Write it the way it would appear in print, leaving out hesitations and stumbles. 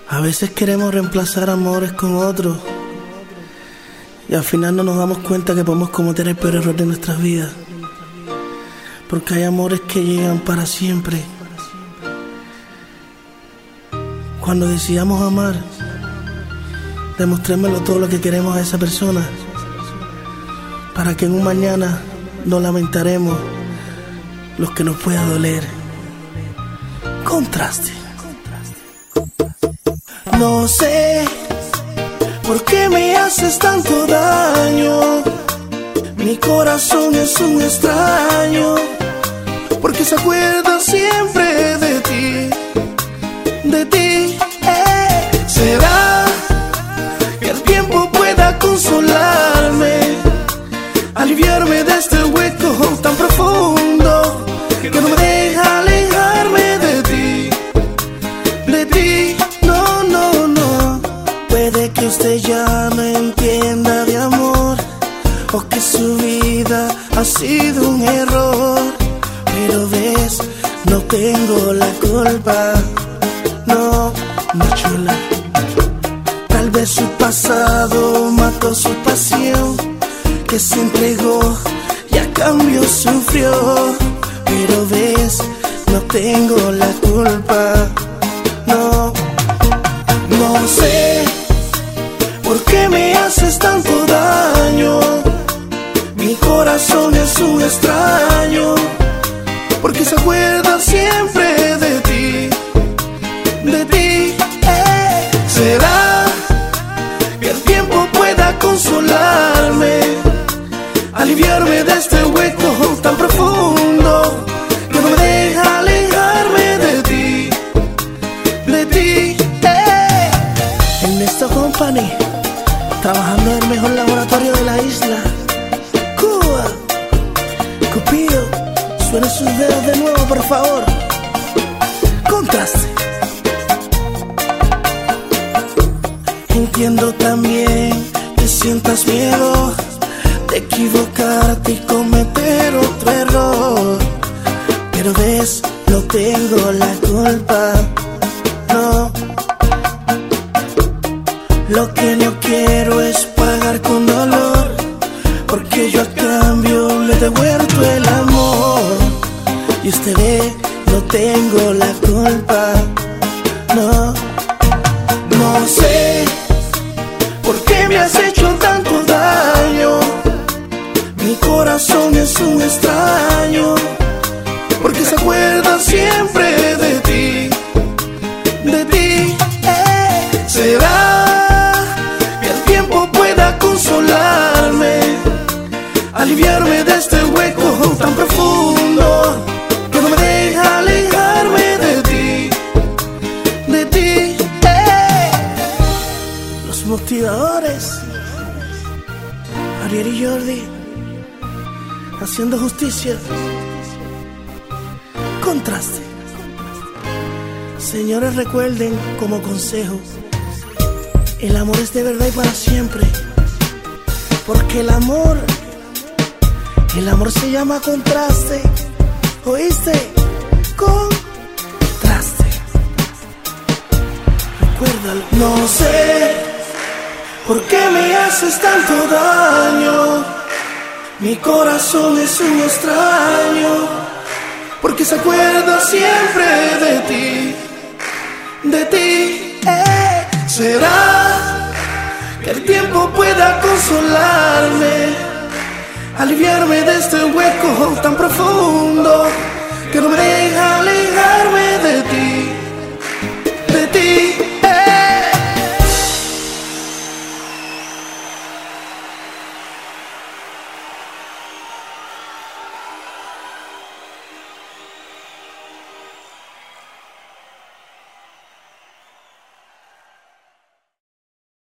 A veces queremos reemplazar amores con otros y al final no nos damos cuenta que podemos cometer el peor error de nuestras vidas, porque hay amores que llegan para siempre. Cuando decidamos amar, demostrémoslo todo lo que queremos a esa persona, para que en un mañana no lamentaremos lo que nos pueda doler. Contraste. No sé por qué me haces tanto daño. Mi corazón es un extraño, porque se acuerda siempre de ti, de ti. ¿Será que el tiempo pueda consolarme, aliviarme de este hueco tan profundo que no me deja alejarme de ti, de ti? No, no, no. Puede que usted ya no entienda de amor, o que su vida ha sido un error, pero ves, no tengo la culpa. No, mi chula. Tal vez su pasado mató su pasión, que se entregó y a cambio sufrió, pero ves, no tengo la culpa. No, no sé por qué me haces tanto daño. Mi corazón es un extraño, porque se acuerda siempre de ti, de ti. ¿Será que el tiempo pueda consolarme, aliviarme de este hueco tan profundo que no me deja alejarme de ti, de ti? Ernesto Company, trabajando en el mejor laboratorio de la isla, Cuba. Cupido, suene sus dedos de nuevo, por favor. Contraste. Entiendo también que sientas miedo de equivocarte y cometer otro error, pero ves, no tengo la culpa. No, lo que no quiero es pagar con dolor, porque yo a cambio le he devuelto el amor. Y usted ve, no tengo la culpa. No, no sé por qué me has hecho tanto daño. Mi corazón es un extraño, porque se acuerda siempre de ti, de ti. ¿Será que el tiempo pueda consolarme, aliviarme de este hueco tan profundo que no me deja alejarme de ti, de ti? Los motivadores, Ariel y Jordi, haciendo justicia. Contraste. Señores, recuerden como consejo: el amor es de verdad y para siempre, porque el amor se llama contraste. ¿Oíste? Contraste. Recuérdalo. No sé por qué me haces tanto daño. Mi corazón es un extraño, porque se acuerda siempre de ti, de ti. ¿Será que el tiempo pueda consolarme, aliviarme de este hueco tan profundo que no me deja